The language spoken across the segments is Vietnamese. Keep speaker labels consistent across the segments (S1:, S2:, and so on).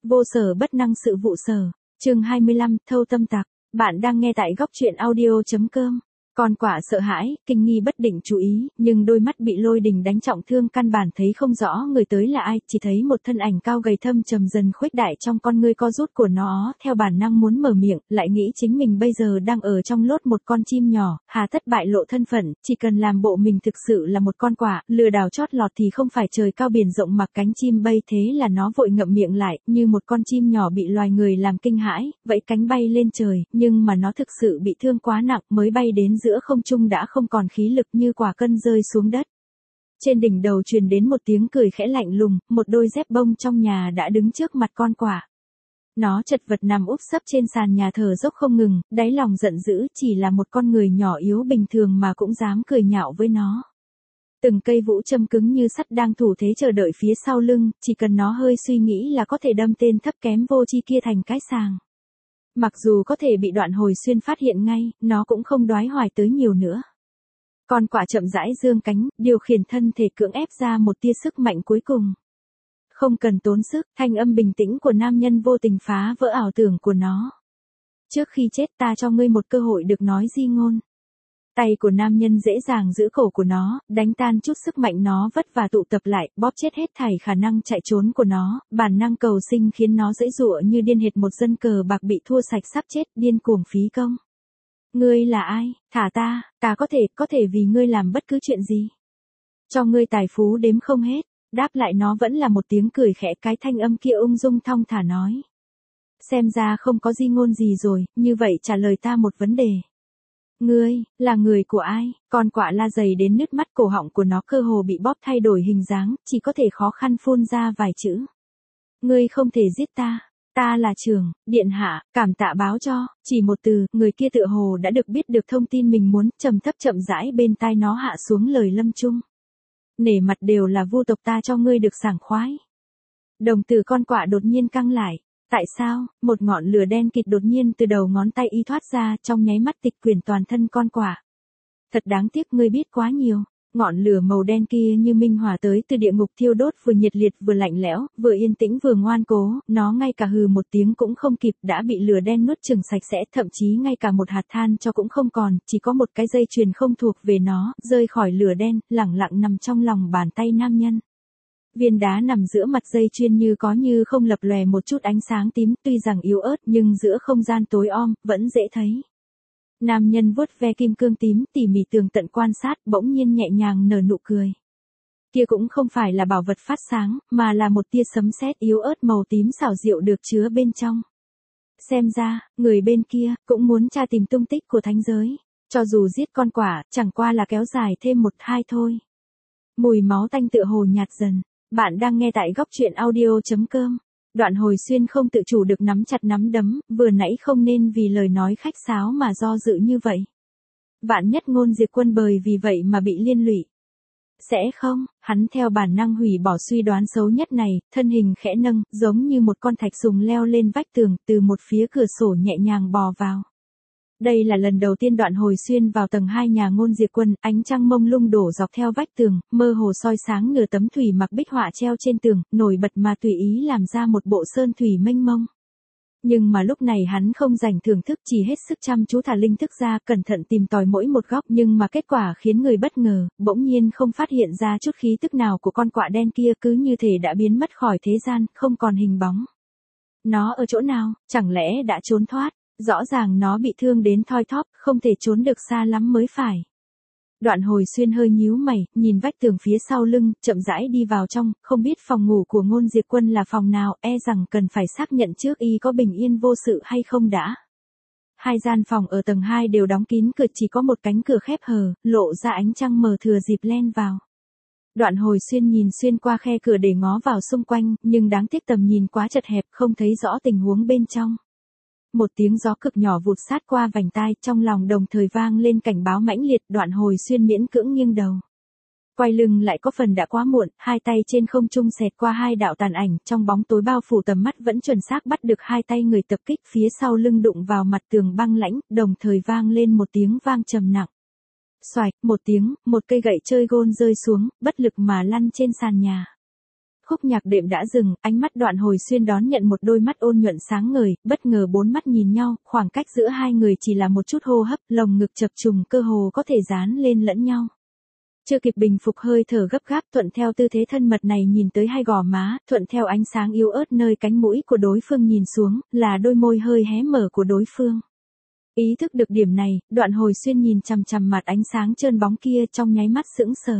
S1: Vô sở bất năng sự vụ sở. Chương 25, thâu tâm tặc. Bạn đang nghe tại góc truyện audio.com. Con quả sợ hãi, kinh nghi bất định chú ý, nhưng đôi mắt bị lôi đình đánh trọng thương căn bản thấy không rõ người tới là ai, chỉ thấy một thân ảnh cao gầy thâm trầm dần khuếch đại trong con ngươi co rút của nó, theo bản năng muốn mở miệng, lại nghĩ chính mình bây giờ đang ở trong lốt một con chim nhỏ, hà tất bại lộ thân phận, chỉ cần làm bộ mình thực sự là một con quả, lừa đảo chót lọt thì không phải trời cao biển rộng mặc cánh chim bay, thế là nó vội ngậm miệng lại, như một con chim nhỏ bị loài người làm kinh hãi, vẫy cánh bay lên trời, nhưng mà nó thực sự bị thương quá nặng, mới bay đến giữa không trung đã không còn khí lực, như quả cân rơi xuống đất. Trên đỉnh đầu truyền đến một tiếng cười khẽ lạnh lùng, một đôi dép bông trong nhà đã đứng trước mặt con quả. Nó chật vật nằm úp sấp trên sàn nhà thở dốc không ngừng, đáy lòng giận dữ, chỉ là một con người nhỏ yếu bình thường mà cũng dám cười nhạo với nó. Từng cây vũ châm cứng như sắt đang thủ thế chờ đợi phía sau lưng, chỉ cần nó hơi suy nghĩ là có thể đâm tên thấp kém vô tri kia thành cái sàng. Mặc dù có thể bị Đoạn Hồi Xuyên phát hiện ngay, nó cũng không đoái hoài tới nhiều nữa. Con quả chậm rãi giương cánh, điều khiển thân thể cưỡng ép ra một tia sức mạnh cuối cùng. Không cần tốn sức, thanh âm bình tĩnh của nam nhân vô tình phá vỡ ảo tưởng của nó. Trước khi chết ta cho ngươi một cơ hội được nói di ngôn. Tay của nam nhân dễ dàng giữ cổ của nó, đánh tan chút sức mạnh nó vất vả tụ tập lại, bóp chết hết thảy khả năng chạy trốn của nó, bản năng cầu sinh khiến nó giãy giụa như điên hệt một dân cờ bạc bị thua sạch sắp chết, điên cuồng phí công. Ngươi là ai? Thả ta có thể vì ngươi làm bất cứ chuyện gì. Cho ngươi tài phú đếm không hết, đáp lại nó vẫn là một tiếng cười khẽ, cái thanh âm kia ung dung thong thả nói. Xem ra không có di ngôn gì rồi, như vậy trả lời ta một vấn đề. Ngươi, là người của ai? Con quạ la dày đến nứt mắt, cổ họng của nó cơ hồ bị bóp thay đổi hình dáng, chỉ có thể khó khăn phun ra vài chữ. Ngươi không thể giết ta. Ta là Trưởng, điện hạ, cảm tạ báo cho, chỉ một từ, người kia tựa hồ đã được biết được thông tin mình muốn, trầm thấp chậm rãi bên tai nó hạ xuống lời lâm chung. Nể mặt đều là vu tộc ta cho ngươi được sảng khoái. Đồng tử con quạ đột nhiên căng lại. Tại sao? Một ngọn lửa đen kịt đột nhiên từ đầu ngón tay y thoát ra, trong nháy mắt tịch quyển toàn thân con quạ. Thật đáng tiếc, ngươi biết quá nhiều. Ngọn lửa màu đen kia như minh hỏa tới từ địa ngục thiêu đốt, vừa nhiệt liệt vừa lạnh lẽo, vừa yên tĩnh vừa ngoan cố, nó ngay cả hừ một tiếng cũng không kịp đã bị lửa đen nuốt chửng sạch sẽ, thậm chí ngay cả một hạt than cho cũng không còn, chỉ có một cái dây chuyền không thuộc về nó, rơi khỏi lửa đen, lẳng lặng nằm trong lòng bàn tay nam nhân. Viên đá nằm giữa mặt dây chuyền như có như không lập lòe một chút ánh sáng tím, tuy rằng yếu ớt nhưng giữa không gian tối om, vẫn dễ thấy. Nam nhân vuốt ve kim cương tím, tỉ mỉ tường tận quan sát, bỗng nhiên nhẹ nhàng nở nụ cười. Kia cũng không phải là bảo vật phát sáng, mà là một tia sấm sét yếu ớt màu tím xảo diệu được chứa bên trong. Xem ra, người bên kia, cũng muốn tra tìm tung tích của thánh giới. Cho dù giết con quả, chẳng qua là kéo dài thêm một hai thôi. Mùi máu tanh tựa hồ nhạt dần. Bạn đang nghe tại góc truyện audio.com. Đoạn Hồi Xuyên không tự chủ được nắm chặt nắm đấm, vừa nãy không nên vì lời nói khách sáo mà do dự như vậy. Vạn nhất Ngôn Diệt Quân bởi vì vậy mà bị liên lụy. Sẽ không, hắn theo bản năng hủy bỏ suy đoán xấu nhất này, thân hình khẽ nâng, giống như một con thạch sùng leo lên vách tường, từ một phía cửa sổ nhẹ nhàng bò vào. Đây là lần đầu tiên Đoạn Hồi Xuyên vào tầng 2 nhà Ngôn Diệt Quân, ánh trăng mông lung đổ dọc theo vách tường, mơ hồ soi sáng nửa tấm thủy mặc bích họa treo trên tường, nổi bật mà tùy ý làm ra một bộ sơn thủy mênh mông. Nhưng mà lúc này hắn không dành thưởng thức, chỉ hết sức chăm chú thả linh thức ra, cẩn thận tìm tòi mỗi một góc, nhưng mà kết quả khiến người bất ngờ, bỗng nhiên không phát hiện ra chút khí tức nào của con quạ đen kia, cứ như thể đã biến mất khỏi thế gian, không còn hình bóng. Nó ở chỗ nào, chẳng lẽ đã trốn thoát? Rõ ràng nó bị thương đến thoi thóp, không thể trốn được xa lắm mới phải. Đoạn Hồi Xuyên hơi nhíu mày, nhìn vách tường phía sau lưng, chậm rãi đi vào trong, không biết phòng ngủ của Ngôn Diệt Quân là phòng nào, e rằng cần phải xác nhận trước y có bình yên vô sự hay không đã. Hai gian phòng ở tầng 2 đều đóng kín cửa, chỉ có một cánh cửa khép hờ, lộ ra ánh trăng mờ thừa dịp len vào. Đoạn Hồi Xuyên nhìn xuyên qua khe cửa để ngó vào xung quanh, nhưng đáng tiếc tầm nhìn quá chật hẹp, không thấy rõ tình huống bên trong. Một tiếng gió cực nhỏ vụt sát qua vành tai, trong lòng đồng thời vang lên cảnh báo mãnh liệt. Đoạn Hồi Xuyên miễn cưỡng nghiêng đầu. Quay lưng lại có phần đã quá muộn, hai tay trên không trung xẹt qua hai đạo tàn ảnh, trong bóng tối bao phủ tầm mắt vẫn chuẩn xác bắt được hai tay người tập kích, phía sau lưng đụng vào mặt tường băng lãnh, đồng thời vang lên một tiếng vang trầm nặng. Xoạch, một tiếng, một cây gậy chơi gôn rơi xuống, bất lực mà lăn trên sàn nhà. khúc nhạc đệm đã dừng, ánh mắt Đoạn Hồi Xuyên đón nhận một đôi mắt ôn nhuận sáng ngời, bất ngờ bốn mắt nhìn nhau, khoảng cách giữa hai người chỉ là một chút hô hấp, lồng ngực chập trùng cơ hồ có thể dán lên lẫn nhau. Chưa kịp bình phục hơi thở gấp gáp, thuận theo tư thế thân mật này nhìn tới hai gò má, thuận theo ánh sáng yếu ớt nơi cánh mũi của đối phương nhìn xuống, là đôi môi hơi hé mở của đối phương. Ý thức được điểm này, Đoạn Hồi Xuyên nhìn chằm chằm mặt ánh sáng trơn bóng kia trong nháy mắt sững sờ.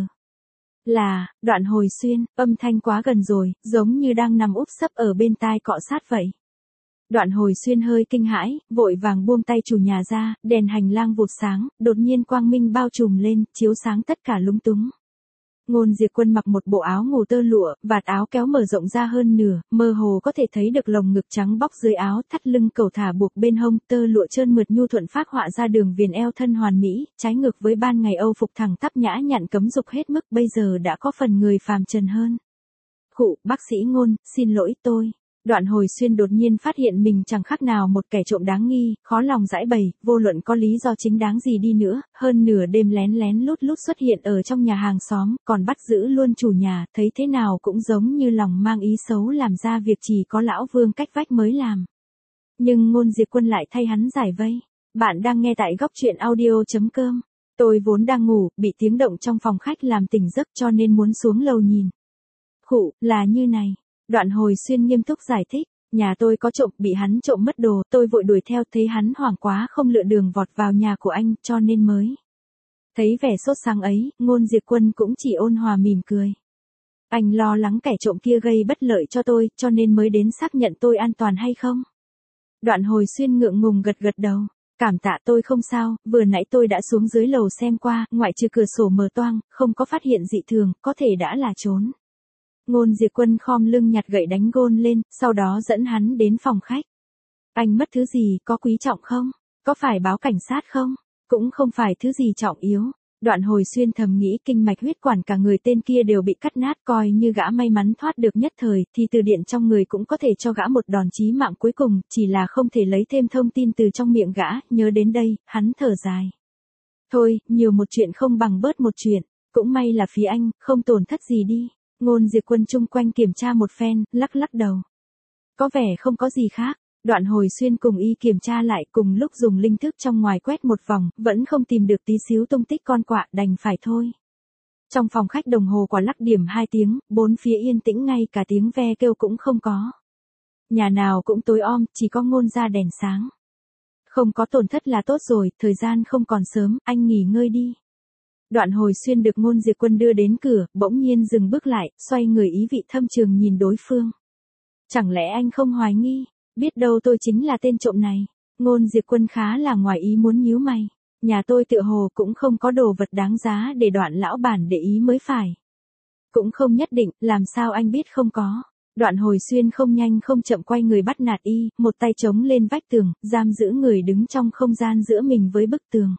S1: Là, Đoạn Hồi Xuyên, âm thanh quá gần rồi, giống như đang nằm úp sấp ở bên tai cọ sát vậy. Đoạn Hồi Xuyên hơi kinh hãi, vội vàng buông tay chủ nhà ra, đèn hành lang vụt sáng, đột nhiên quang minh bao trùm lên, chiếu sáng tất cả lúng túng. Ngôn Diệp Quân mặc một bộ áo ngủ tơ lụa, vạt áo kéo mở rộng ra hơn nửa, mơ hồ có thể thấy được lồng ngực trắng bóc dưới áo, thắt lưng cầu thả buộc bên hông, tơ lụa trơn mượt nhu thuận phác họa ra đường viền eo thân hoàn mỹ, trái ngược với ban ngày Âu phục thẳng tắp nhã nhặn cấm dục hết mức, bây giờ đã có phần người phàm trần hơn. Khụ, bác sĩ Ngôn, xin lỗi tôi. Đoạn Hồi Xuyên đột nhiên phát hiện mình chẳng khác nào một kẻ trộm đáng nghi, khó lòng giải bày, vô luận có lý do chính đáng gì đi nữa, hơn nửa đêm lén lén lút lút xuất hiện ở trong nhà hàng xóm, còn bắt giữ luôn chủ nhà, thấy thế nào cũng giống như lòng mang ý xấu làm ra việc chỉ có lão Vương cách vách mới làm. Nhưng Ngôn Diệp Quân lại thay hắn giải vây. Bạn đang nghe tại góc truyện audio.com. Tôi vốn đang ngủ, bị tiếng động trong phòng khách làm tỉnh giấc cho nên muốn xuống lầu nhìn. Khụ, là như này. Đoạn Hồi Xuyên nghiêm túc giải thích, nhà tôi có trộm, bị hắn trộm mất đồ, tôi vội đuổi theo, thấy hắn hoảng quá không lựa đường vọt vào nhà của anh, cho nên mới. Thấy vẻ sốt sáng ấy, Ngôn Diệp Quân cũng chỉ ôn hòa mỉm cười. Anh lo lắng kẻ trộm kia gây bất lợi cho tôi, cho nên mới đến xác nhận tôi an toàn hay không? Đoạn Hồi Xuyên ngượng ngùng gật gật đầu. Cảm tạ, tôi không sao, vừa nãy tôi đã xuống dưới lầu xem qua, ngoại trừ cửa sổ mở toang, không có phát hiện dị thường, có thể đã là trốn. Ngôn Diệp Quân khom lưng nhặt gậy đánh gôn lên, sau đó dẫn hắn đến phòng khách. Anh mất thứ gì, có quý trọng không? Có phải báo cảnh sát không? Cũng không phải thứ gì trọng yếu. Đoạn Hồi Xuyên thầm nghĩ kinh mạch huyết quản cả người tên kia đều bị cắt nát, coi như gã may mắn thoát được nhất thời, thì từ điện trong người cũng có thể cho gã một đòn chí mạng cuối cùng, chỉ là không thể lấy thêm thông tin từ trong miệng gã, nhớ đến đây, hắn thở dài. Thôi, nhiều một chuyện không bằng bớt một chuyện, cũng may là phía anh, không tổn thất gì đi. Ngôn Diệp Quân chung quanh kiểm tra một phen, lắc lắc đầu. Có vẻ không có gì khác. Đoạn Hồi Xuyên cùng y kiểm tra lại, cùng lúc dùng linh thức trong ngoài quét một vòng, vẫn không tìm được tí xíu tung tích con quạ, đành phải thôi. Trong phòng khách đồng hồ quả lắc điểm 2 tiếng, bốn phía yên tĩnh, ngay cả tiếng ve kêu cũng không có. Nhà nào cũng tối om, chỉ có Ngôn ra đèn sáng. Không có tổn thất là tốt rồi, thời gian không còn sớm, anh nghỉ ngơi đi. Đoạn Hồi Xuyên được Ngôn Diệp Quân đưa đến cửa, bỗng nhiên dừng bước lại, xoay người ý vị thâm trường nhìn đối phương. Chẳng lẽ anh không hoài nghi, biết đâu tôi chính là tên trộm này. Ngôn Diệp Quân khá là ngoài ý muốn nhíu mày. Nhà tôi tựa hồ cũng không có đồ vật đáng giá để Đoạn lão bản để ý mới phải. Cũng không nhất định, làm sao anh biết không có. Đoạn Hồi Xuyên không nhanh không chậm quay người bắt nạt y, một tay chống lên vách tường, giam giữ người đứng trong không gian giữa mình với bức tường.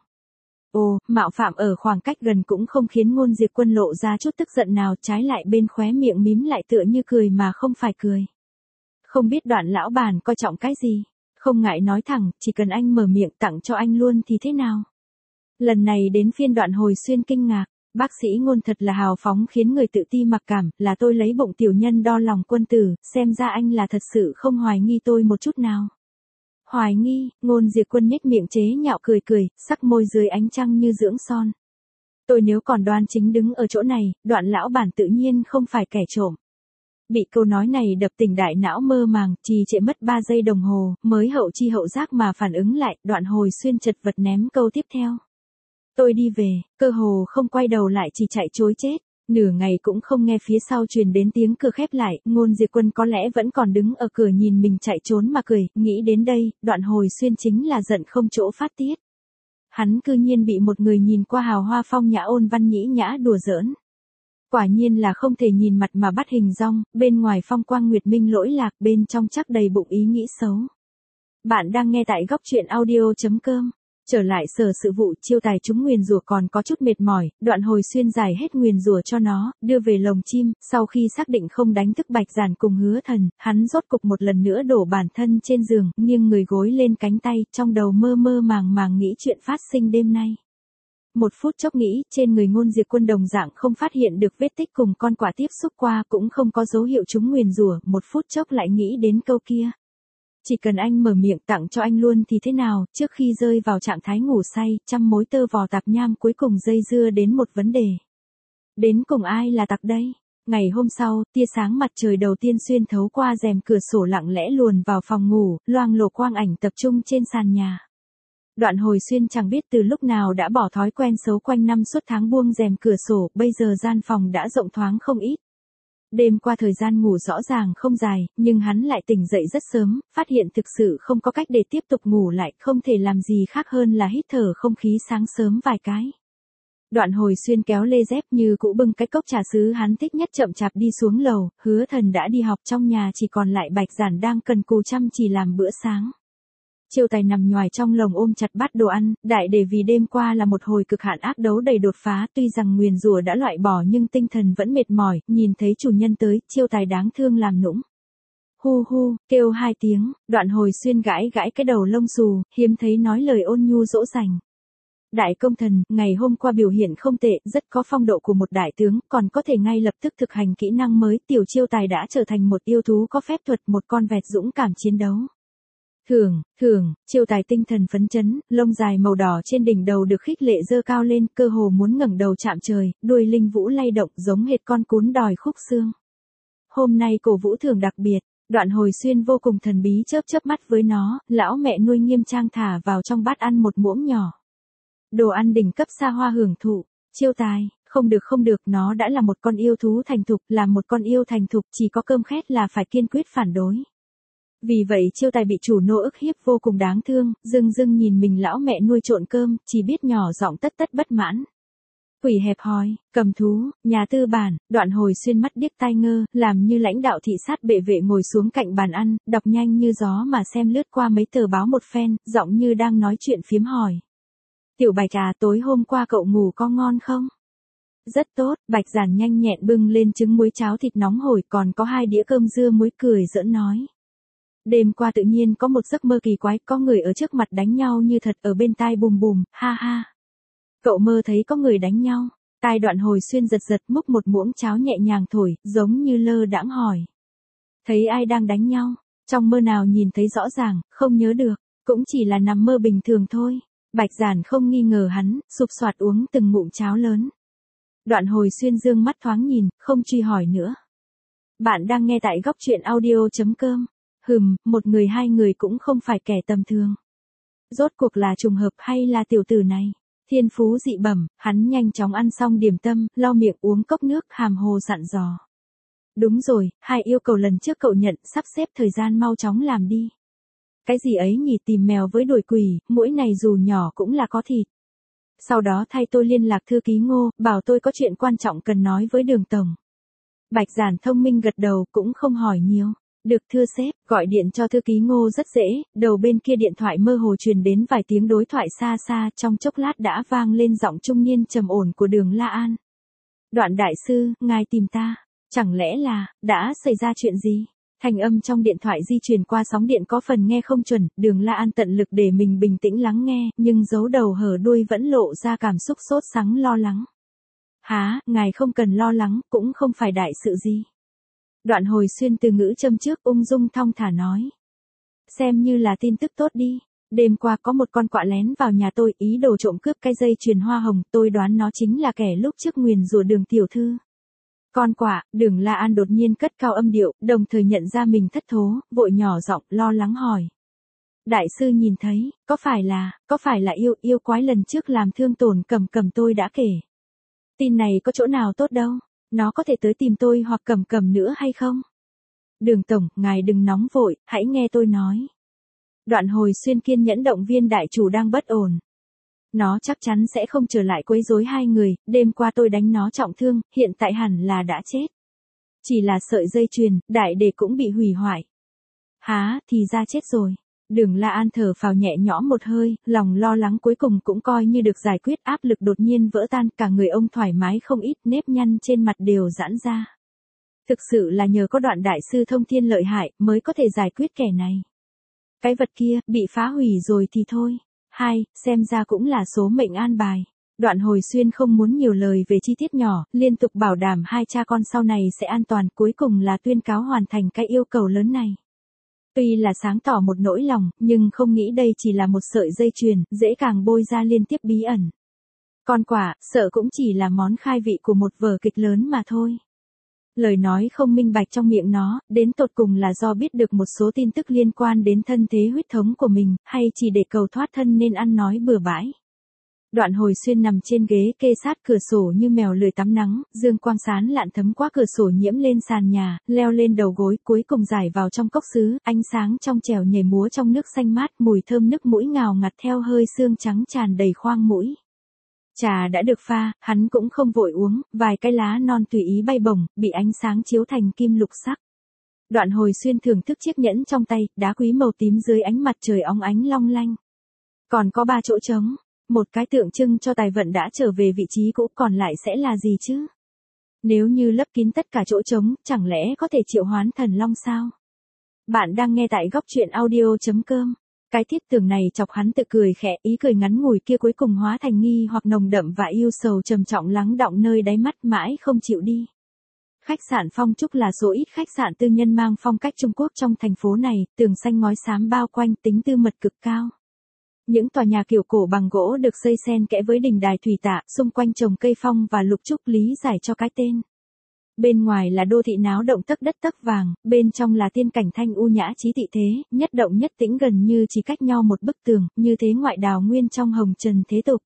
S1: Ồ, mạo phạm ở khoảng cách gần cũng không khiến Ngôn Diệp Quân lộ ra chút tức giận nào, trái lại bên khóe miệng mím lại tựa như cười mà không phải cười. Không biết Đoạn lão bản coi trọng cái gì, không ngại nói thẳng, chỉ cần anh mở miệng tặng cho anh luôn thì thế nào. Lần này đến phiên Đoạn Hồi Xuyên kinh ngạc, bác sĩ Ngôn thật là hào phóng khiến người tự ti mặc cảm, là tôi lấy bụng tiểu nhân đo lòng quân tử, xem ra anh là thật sự không hoài nghi tôi một chút nào. Hoài nghi, Ngôn Diệp Quân nhếch miệng chế nhạo cười cười, sắc môi dưới ánh trăng như dưỡng son. Tôi nếu còn đoan chính đứng ở chỗ này, Đoạn lão bản tự nhiên không phải kẻ trộm. Bị câu nói này đập tỉnh đại não mơ màng, trì trệ mất 3 giây đồng hồ, mới hậu chi hậu giác mà phản ứng lại, Đoạn Hồi Xuyên chật vật ném câu tiếp theo. Tôi đi về, cơ hồ không quay đầu lại, chỉ chạy trối chết. Nửa ngày cũng không nghe phía sau truyền đến tiếng cửa khép lại, Ngôn Diệp Quân có lẽ vẫn còn đứng ở cửa nhìn mình chạy trốn mà cười, nghĩ đến đây, Đoạn Hồi Xuyên chính là giận không chỗ phát tiết. Hắn cư nhiên bị một người nhìn qua hào hoa phong nhã ôn văn nhĩ nhã đùa giỡn. Quả nhiên là không thể nhìn mặt mà bắt hình dong, bên ngoài phong quang nguyệt minh lỗi lạc, bên trong chắc đầy bụng ý nghĩ xấu. Bạn đang nghe tại góc truyện audio.com. Trở lại sở sự vụ, chiêu tài chúng nguyền rủa còn có chút mệt mỏi, Đoạn Hồi Xuyên giải hết nguyền rủa cho nó, đưa về lồng chim, sau khi xác định không đánh thức Bạch Giản cùng Hứa Thần, hắn rốt cục một lần nữa đổ bản thân trên giường, nghiêng người gối lên cánh tay, trong đầu mơ mơ màng màng nghĩ chuyện phát sinh đêm nay. một phút chốc nghĩ, trên người Ngôn Diệp Quân đồng dạng không phát hiện được vết tích cùng con quạ tiếp xúc qua, cũng không có dấu hiệu chúng nguyền rủa, một phút chốc lại nghĩ đến câu kia. Chỉ cần anh mở miệng tặng cho anh luôn thì thế nào, trước khi rơi vào trạng thái ngủ say, trăm mối tơ vò tạp nham cuối cùng dây dưa đến một vấn đề. Đến cùng ai là tặc đây? Ngày hôm sau, tia sáng mặt trời đầu tiên xuyên thấu qua rèm cửa sổ lặng lẽ luồn vào phòng ngủ, loang lổ quang ảnh tập trung trên sàn nhà. Đoạn Hồi Xuyên chẳng biết từ lúc nào đã bỏ thói quen xấu quanh năm suốt tháng buông rèm cửa sổ, bây giờ gian phòng đã rộng thoáng không ít. Đêm qua thời gian ngủ rõ ràng không dài, nhưng hắn lại tỉnh dậy rất sớm, phát hiện thực sự không có cách để tiếp tục ngủ lại, không thể làm gì khác hơn là hít thở không khí sáng sớm vài cái. Đoạn Hồi Xuyên kéo lê dép như cũ bưng cái cốc trà sứ hắn thích nhất chậm chạp đi xuống lầu, Hứa Thần đã đi học, trong nhà chỉ còn lại Bạch Giản đang cần cù chăm chỉ làm bữa sáng. Chiêu Tài nằm nhoài trong lồng ôm chặt bát đồ ăn, đại để vì đêm qua là một hồi cực hạn ác đấu đầy đột phá, tuy rằng nguyền rủa đã loại bỏ nhưng tinh thần vẫn mệt mỏi, nhìn thấy chủ nhân tới, Chiêu Tài đáng thương làm nũng. Hu hu, kêu 2 tiếng, Đoạn Hồi Xuyên gãi gãi cái đầu lông xù, hiếm thấy nói lời ôn nhu dỗ dành. Đại công thần, ngày hôm qua biểu hiện không tệ, rất có phong độ của một đại tướng, còn có thể ngay lập tức thực hành kỹ năng mới, tiểu Chiêu Tài đã trở thành một yêu thú có phép thuật, một con vẹt dũng cảm chiến đấu. Thưởng, Chiêu Tài tinh thần phấn chấn, lông dài màu đỏ trên đỉnh đầu được khích lệ dơ cao lên, cơ hồ muốn ngẩng đầu chạm trời, đuôi linh vũ lay động giống hệt con cún đòi khúc xương. Hôm nay cổ vũ thưởng đặc biệt, Đoạn Hồi Xuyên vô cùng thần bí chớp chớp mắt với nó, lão mẹ nuôi nghiêm trang thả vào trong bát ăn một muỗng nhỏ. Đồ ăn đỉnh cấp xa hoa hưởng thụ, Chiêu Tài, không được, nó đã là một con yêu thú thành thục, là một con yêu thành thục, chỉ có cơm khét là phải kiên quyết phản đối. Vì vậy Chiêu Tài bị chủ nô ức hiếp vô cùng đáng thương, dưng nhìn mình lão mẹ nuôi trộn cơm, chỉ biết nhỏ giọng tất bất mãn. Quỷ hẹp hòi, cầm thú, nhà tư bản, Đoạn Hồi Xuyên mắt điếc tai ngơ, làm như lãnh đạo thị sát bệ vệ ngồi xuống cạnh bàn ăn, đọc nhanh như gió mà xem lướt qua mấy tờ báo một phen, giọng như đang nói chuyện phiếm hỏi. Tiểu Bạch à, tối hôm qua cậu ngủ có ngon không? Rất tốt, Bạch Giản nhanh nhẹn bưng lên trứng muối cháo thịt nóng hổi, còn có 2 đĩa cơm dưa muối, cười giỡn nói. Đêm qua tự nhiên có một giấc mơ kỳ quái, có người ở trước mặt đánh nhau như thật, ở bên tai bùm bùm, ha ha. Cậu mơ thấy có người đánh nhau, tai Đoạn Hồi Xuyên giật múc một muỗng cháo nhẹ nhàng thổi, giống như lơ đãng hỏi. Thấy ai đang đánh nhau, trong mơ nào nhìn thấy rõ ràng, không nhớ được, cũng chỉ là nằm mơ bình thường thôi. Bạch Giản không nghi ngờ hắn, sụp soạt uống từng ngụm cháo lớn. Đoạn Hồi Xuyên dương mắt thoáng nhìn, không truy hỏi nữa. Bạn đang nghe tại góc truyện audio.com. Một người 2 người cũng không phải kẻ tầm thường. Rốt cuộc là trùng hợp hay là tiểu tử này? Thiên phú dị bẩm, hắn nhanh chóng ăn xong điểm tâm, lau miệng uống cốc nước, hàm hồ dặn dò. Đúng rồi, 2 yêu cầu lần trước cậu nhận, sắp xếp thời gian mau chóng làm đi. Cái gì ấy nhỉ, tìm mèo với đuổi quỷ, mũi này dù nhỏ cũng là có thịt. Sau đó thay tôi liên lạc thư ký Ngô, bảo tôi có chuyện quan trọng cần nói với Đường tổng. Bạch Giản thông minh gật đầu, cũng không hỏi nhiều. Được thưa sếp, gọi điện cho thư ký Ngô rất dễ, đầu bên kia điện thoại mơ hồ truyền đến vài tiếng đối thoại xa xa, trong chốc lát đã vang lên giọng trung niên trầm ổn của Đường La An. Đoạn đại sư, ngài tìm ta, chẳng lẽ là, đã xảy ra chuyện gì? Thanh âm trong điện thoại di chuyển qua sóng điện có phần nghe không chuẩn, Đường La An tận lực để mình bình tĩnh lắng nghe, nhưng giấu đầu hở đuôi vẫn lộ ra cảm xúc sốt sắng lo lắng. Hả, ngài không cần lo lắng, cũng không phải đại sự gì. Đoạn Hồi Xuyên từ ngữ châm trước ung dung thong thả nói. Xem như là tin tức tốt đi. Đêm qua có một con quạ lén vào nhà tôi, ý đồ trộm cướp cái dây chuyền hoa hồng, tôi đoán nó chính là kẻ lúc trước nguyền rủa Đường tiểu thư. Con quạ, Đường La An đột nhiên cất cao âm điệu, đồng thời nhận ra mình thất thố, vội nhỏ giọng lo lắng hỏi. Đại sư nhìn thấy, có phải là yêu quái lần trước làm thương tổn Cầm tôi đã kể. Tin này có chỗ nào tốt đâu. Nó có thể tới tìm tôi hoặc Cầm nữa hay không? Đường tổng, ngài đừng nóng vội, hãy nghe tôi nói. Đoạn Hồi Xuyên kiên nhẫn động viên đại chủ đang bất ổn. Nó chắc chắn sẽ không trở lại quấy rối 2 người, đêm qua tôi đánh nó trọng thương, hiện tại hẳn là đã chết. Chỉ là sợi dây chuyền, đại để cũng bị hủy hoại. Há, thì ra chết rồi. Đường La An thở phào nhẹ nhõm một hơi, lòng lo lắng cuối cùng cũng coi như được giải quyết, áp lực đột nhiên vỡ tan, cả người ông thoải mái không ít, nếp nhăn trên mặt đều giãn ra. Thực sự là nhờ có Đoạn đại sư thông thiên lợi hại, mới có thể giải quyết kẻ này. Cái vật kia, bị phá hủy rồi thì thôi. Xem ra cũng là số mệnh an bài. Đoạn Hồi Xuyên không muốn nhiều lời về chi tiết nhỏ, liên tục bảo đảm hai cha con sau này sẽ an toàn, cuối cùng là tuyên cáo hoàn thành cái yêu cầu lớn này. Tuy là sáng tỏ một nỗi lòng, nhưng không nghĩ đây chỉ là một sợi dây chuyền, dễ càng bôi ra liên tiếp bí ẩn. Con quả, sợ cũng chỉ là món khai vị của một vở kịch lớn mà thôi. Lời nói không minh bạch trong miệng nó, đến tột cùng là do biết được một số tin tức liên quan đến thân thế huyết thống của mình, hay chỉ để cầu thoát thân nên ăn nói bừa bãi. Đoạn Hồi Xuyên nằm trên ghế kê sát cửa sổ như mèo lười tắm nắng, dương quang sáng lạn thấm qua cửa sổ nhiễm lên sàn nhà, leo lên đầu gối, cuối cùng giải vào trong cốc sứ, ánh sáng trong trẻo nhảy múa trong nước xanh mát, mùi thơm nước mũi ngào ngạt theo hơi sương trắng tràn đầy khoang mũi. Trà đã được pha, hắn cũng không vội uống, vài cái lá non tùy ý bay bổng, bị ánh sáng chiếu thành kim lục sắc. Đoạn Hồi Xuyên thưởng thức chiếc nhẫn trong tay, đá quý màu tím dưới ánh mặt trời óng ánh long lanh. Còn có 3 chỗ trống, một cái tượng trưng cho tài vận đã trở về vị trí cũ, còn lại sẽ là gì chứ? Nếu như lấp kín tất cả chỗ trống, chẳng lẽ có thể triệu hoán thần long sao? Bạn đang nghe tại góc truyện audio.com. Cái thiết tưởng này chọc hắn tự cười khẽ, ý cười ngắn ngủi kia cuối cùng hóa thành nghi hoặc nồng đậm và yêu sầu trầm trọng lắng đọng nơi đáy mắt mãi không chịu đi. Khách sạn Phong Trúc là số ít khách sạn tư nhân mang phong cách Trung Quốc trong thành phố này, tường xanh ngói xám bao quanh, tính tư mật cực cao. Những tòa nhà kiểu cổ bằng gỗ được xây xen kẽ với đình đài thủy tạ, xung quanh trồng cây phong và lục trúc lý giải cho cái tên. Bên ngoài là đô thị náo động tấc đất tấc vàng, bên trong là tiên cảnh thanh u nhã trí tị thế, nhất động nhất tĩnh gần như chỉ cách nhau một bức tường, như thế ngoại đào nguyên trong hồng trần thế tục.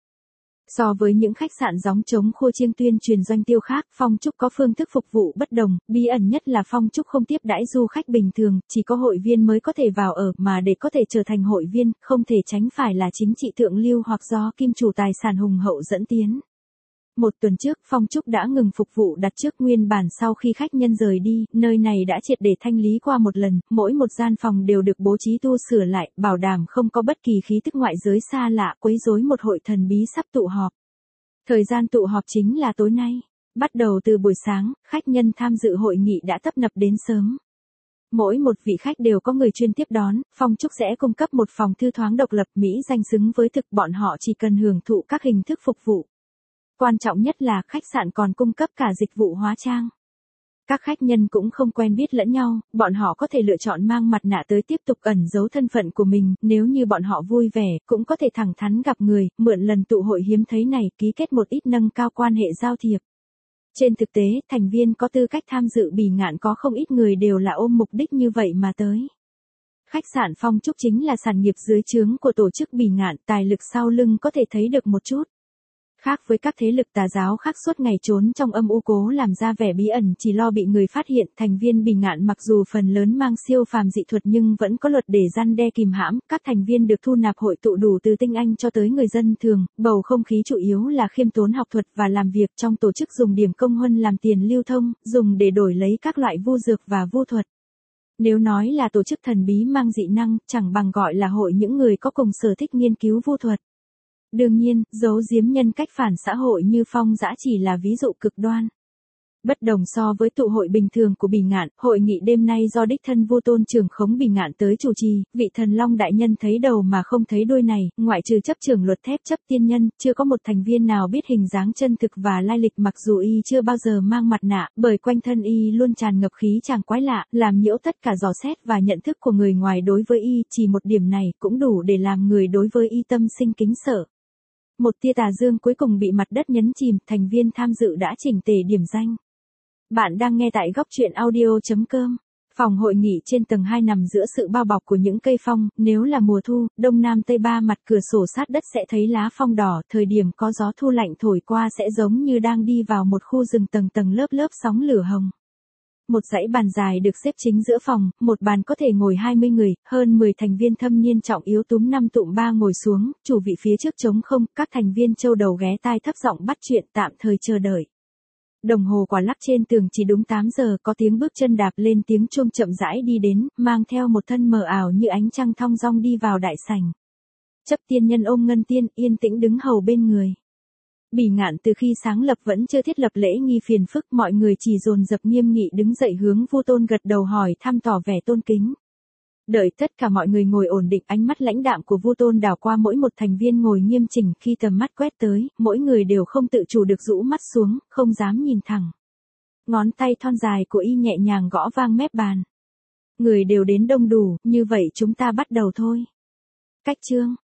S1: So với những khách sạn gióng trống khua chiêng tuyên truyền doanh tiêu khác, Phong Trúc có phương thức phục vụ bất đồng, bí ẩn nhất là Phong Trúc không tiếp đãi du khách bình thường, chỉ có hội viên mới có thể vào ở, mà để có thể trở thành hội viên, không thể tránh phải là chính trị thượng lưu hoặc do kim chủ tài sản hùng hậu dẫn tiến. Một tuần trước, Phong Trúc đã ngừng phục vụ đặt trước nguyên bản sau khi khách nhân rời đi, nơi này đã triệt để thanh lý qua một lần, mỗi một gian phòng đều được bố trí tu sửa lại, bảo đảm không có bất kỳ khí tức ngoại giới xa lạ quấy rối một hội thần bí sắp tụ họp. Thời gian tụ họp chính là tối nay. Bắt đầu từ buổi sáng, khách nhân tham dự hội nghị đã tấp nập đến sớm. Mỗi một vị khách đều có người chuyên tiếp đón, Phong Trúc sẽ cung cấp một phòng thư thoáng độc lập mỹ danh xứng với thực, bọn họ chỉ cần hưởng thụ các hình thức phục vụ. Quan trọng nhất là khách sạn còn cung cấp cả dịch vụ hóa trang. Các khách nhân cũng không quen biết lẫn nhau, bọn họ có thể lựa chọn mang mặt nạ tới tiếp tục ẩn giấu thân phận của mình, nếu như bọn họ vui vẻ, cũng có thể thẳng thắn gặp người, mượn lần tụ hội hiếm thấy này ký kết một ít nâng cao quan hệ giao thiệp. Trên thực tế, thành viên có tư cách tham dự Bỉ Ngạn có không ít người đều là ôm mục đích như vậy mà tới. Khách sạn Phong Trúc chính là sản nghiệp dưới trướng của tổ chức Bỉ Ngạn, tài lực sau lưng có thể thấy được một chút. Khác với các thế lực tà giáo khác suốt ngày trốn trong âm u cố làm ra vẻ bí ẩn chỉ lo bị người phát hiện, thành viên Bỉ Ngạn mặc dù phần lớn mang siêu phàm dị thuật nhưng vẫn có luật để răn đe kìm hãm, các thành viên được thu nạp hội tụ đủ từ tinh anh cho tới người dân thường, bầu không khí chủ yếu là khiêm tốn học thuật và làm việc trong tổ chức dùng điểm công huân làm tiền lưu thông, dùng để đổi lấy các loại vu dược và vu thuật. Nếu nói là tổ chức thần bí mang dị năng, chẳng bằng gọi là hội những người có cùng sở thích nghiên cứu vu thuật. Đương nhiên, giấu giếm nhân cách phản xã hội như Phong Dã chỉ là ví dụ cực đoan. Bất đồng so với tụ hội bình thường của Bỉ Ngạn, hội nghị đêm nay do đích thân Vua Tôn trưởng khống Bỉ Ngạn tới chủ trì, vị thần long đại nhân thấy đầu mà không thấy đuôi này, ngoại trừ chấp trưởng luật thép chấp tiên nhân, chưa có một thành viên nào biết hình dáng chân thực và lai lịch, mặc dù y chưa bao giờ mang mặt nạ, bởi quanh thân y luôn tràn ngập khí chàng quái lạ, làm nhiễu tất cả dò xét và nhận thức của người ngoài đối với y, chỉ một điểm này cũng đủ để làm người đối với y tâm sinh kính sợ. Một tia tà dương cuối cùng bị mặt đất nhấn chìm, thành viên tham dự đã chỉnh tề điểm danh. Bạn đang nghe tại góc truyện audio.com. Phòng hội nghị trên tầng 2 nằm giữa sự bao bọc của những cây phong, nếu là mùa thu, đông nam tây ba mặt cửa sổ sát đất sẽ thấy lá phong đỏ, thời điểm có gió thu lạnh thổi qua sẽ giống như đang đi vào một khu rừng tầng tầng lớp lớp sóng lửa hồng. Một dãy bàn dài được xếp chính giữa phòng, một bàn có thể ngồi 20 người, hơn 10 thành viên thâm niên trọng yếu túm 5 tụm 3 ngồi xuống, chủ vị phía trước trống không, các thành viên châu đầu ghé tai thấp giọng bắt chuyện tạm thời chờ đợi. Đồng hồ quả lắc trên tường chỉ đúng 8 giờ, có tiếng bước chân đạp lên, tiếng chuông chậm rãi đi đến, mang theo một thân mờ ảo như ánh trăng thong dong đi vào đại sảnh. Chấp tiên nhân ôm ngân tiên, yên tĩnh đứng hầu bên người. Bỉ Ngạn từ khi sáng lập vẫn chưa thiết lập lễ nghi phiền phức, mọi người chỉ dồn dập nghiêm nghị đứng dậy hướng Vua Tôn gật đầu hỏi thăm tỏ vẻ tôn kính. Đợi tất cả mọi người ngồi ổn định, ánh mắt lãnh đạm của Vu Tôn đảo qua mỗi một thành viên ngồi nghiêm chỉnh, khi tầm mắt quét tới, mỗi người đều không tự chủ được rũ mắt xuống, không dám nhìn thẳng. Ngón tay thon dài của y nhẹ nhàng gõ vang mép bàn. Người đều đến đông đủ, như vậy chúng ta bắt đầu thôi. Cách chương